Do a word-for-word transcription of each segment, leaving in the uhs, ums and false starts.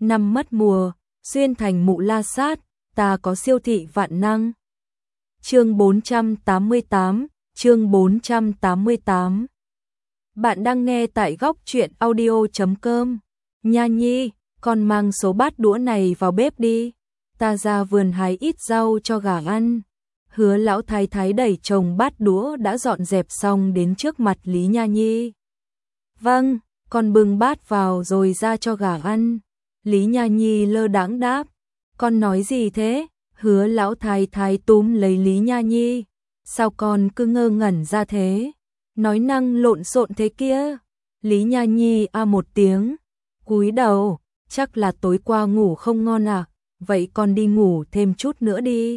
năm mất mùa, xuyên thành mụ la sát, ta có siêu thị vạn năng. Chương bốn trăm tám mươi tám, chương bốn trăm tám mươi tám. Bạn đang nghe tại góc truyện audio chấm com. Nha Nhi, con mang số bát đũa này vào bếp đi, ta ra vườn hái ít rau cho gà ăn. Hứa lão thái thái đẩy chồng bát đũa đã dọn dẹp xong đến trước mặt Lý Nha Nhi. Vâng, con bưng bát vào rồi ra cho gà ăn. Lý Nha Nhi lơ đãng đáp. Con nói gì thế? Hứa lão thái thái túm lấy Lý Nha Nhi. Sao con cứ ngơ ngẩn ra thế? Nói năng lộn xộn thế kia. Lý Nha Nhi a một tiếng, cúi đầu, chắc là tối qua ngủ không ngon à? Vậy con đi ngủ thêm chút nữa đi.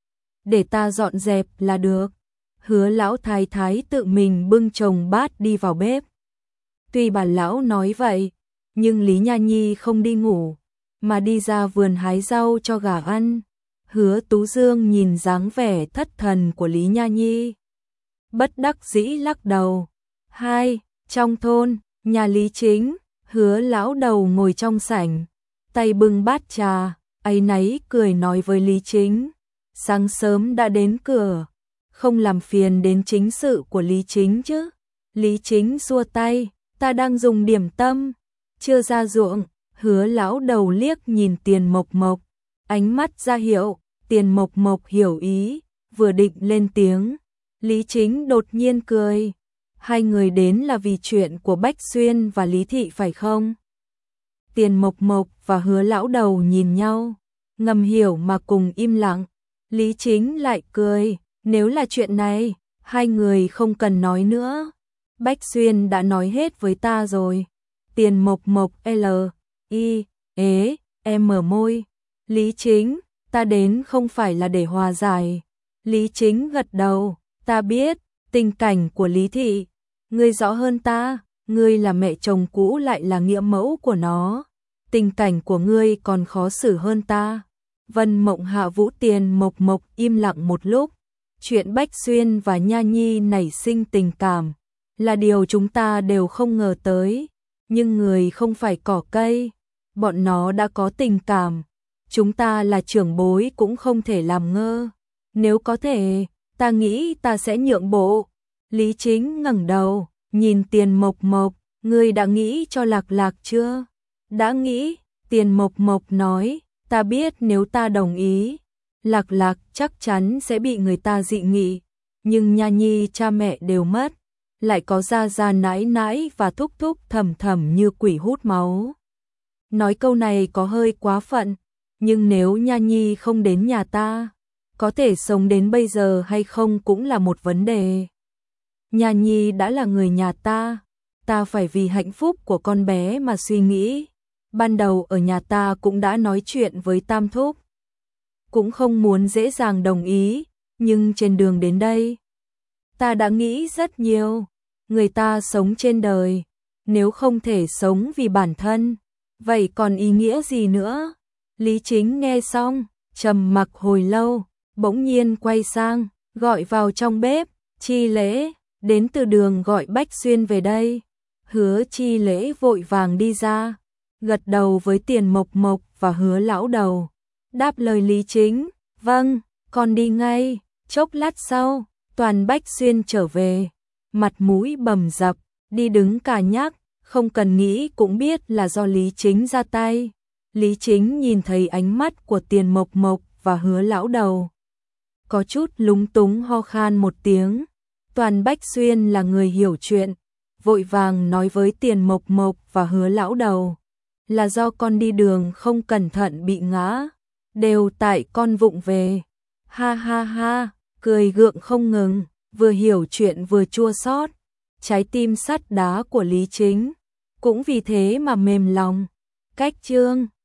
Để ta dọn dẹp là được. Hứa lão thái thái tự mình bưng chồng bát đi vào bếp. Tuy bà lão nói vậy, nhưng Lý Nha Nhi không đi ngủ, mà đi ra vườn hái rau cho gà ăn. Hứa Tú Dương nhìn dáng vẻ thất thần của Lý Nha Nhi, bất đắc dĩ lắc đầu. Hai, trong thôn, nhà Lý Chính, Hứa lão đầu ngồi trong sảnh, tay bưng bát trà, áy náy cười nói với Lý Chính. Sáng sớm đã đến cửa, không làm phiền đến chính sự của Lý Chính chứ? Lý Chính xua tay, ta đang dùng điểm tâm, chưa ra ruộng. Hứa lão đầu liếc nhìn Tiền Mộc Mộc, ánh mắt ra hiệu. Tiền Mộc Mộc hiểu ý, vừa định lên tiếng, Lý Chính đột nhiên cười. Hai người đến là vì chuyện của Bách Xuyên và Lý Thị phải không? Tiền Mộc Mộc và Hứa lão đầu nhìn nhau, ngầm hiểu mà cùng im lặng. Lý Chính lại cười, nếu là chuyện này, hai người không cần nói nữa. Bách Xuyên đã nói hết với ta rồi. Tiền Mộc Mộc L, I, ế, em mở môi. Lý Chính, ta đến không phải là để hòa giải. Lý Chính gật đầu, ta biết, tình cảnh của Lý Thị, ngươi rõ hơn ta, ngươi là mẹ chồng cũ lại là nghĩa mẫu của nó. Tình cảnh của ngươi còn khó xử hơn ta. Vân Mộng Hạ Vũ Tiền Mộc Mộc im lặng một lúc. Chuyện Bách Xuyên và Nha Nhi nảy sinh tình cảm là điều chúng ta đều không ngờ tới. Nhưng người không phải cỏ cây, bọn nó đã có tình cảm. Chúng ta là trưởng bối cũng không thể làm ngơ. Nếu có thể, ta nghĩ ta sẽ nhượng bộ. Lý Chính ngẩng đầu, nhìn Tiền Mộc Mộc, ngươi đã nghĩ cho Lạc Lạc chưa? Đã nghĩ, Tiền Mộc Mộc nói, ta biết nếu ta đồng ý, Lạc Lạc chắc chắn sẽ bị người ta dị nghị. Nhưng Nha Nhi cha mẹ đều mất, lại có gia gia nãi nãi và thúc thúc thầm thầm như quỷ hút máu. Nói câu này có hơi quá phận, nhưng nếu Nha Nhi không đến nhà ta, có thể sống đến bây giờ hay không cũng là một vấn đề. Nha Nhi đã là người nhà ta, ta phải vì hạnh phúc của con bé mà suy nghĩ. Ban đầu ở nhà ta cũng đã nói chuyện với Tam Thúc, cũng không muốn dễ dàng đồng ý, nhưng trên đường đến đây, ta đã nghĩ rất nhiều. Người ta sống trên đời, nếu không thể sống vì bản thân, vậy còn ý nghĩa gì nữa? Lý Chính nghe xong, trầm mặc hồi lâu, bỗng nhiên quay sang, gọi vào trong bếp, Chi Lễ, đến từ đường gọi Bách Xuyên về đây. Hứa Chi Lễ vội vàng đi ra, gật đầu với Tiền Mộc Mộc và Hứa lão đầu, đáp lời Lý Chính, vâng, con đi ngay. Chốc lát sau, toàn Bách Xuyên trở về, mặt mũi bầm dập, đi đứng cả nhắc, không cần nghĩ cũng biết là do Lý Chính ra tay. Lý Chính nhìn thấy ánh mắt của Tiền Mộc Mộc và Hứa lão đầu, có chút lúng túng ho khan một tiếng. Toàn Bách Xuyên là người hiểu chuyện, vội vàng nói với Tiền Mộc Mộc và Hứa lão đầu, là do con đi đường không cẩn thận bị ngã, đều tại con vụng về. Ha ha ha, cười gượng không ngừng, vừa hiểu chuyện vừa chua xót. Trái tim sắt đá của Lý Chính cũng vì thế mà mềm lòng. Cách chương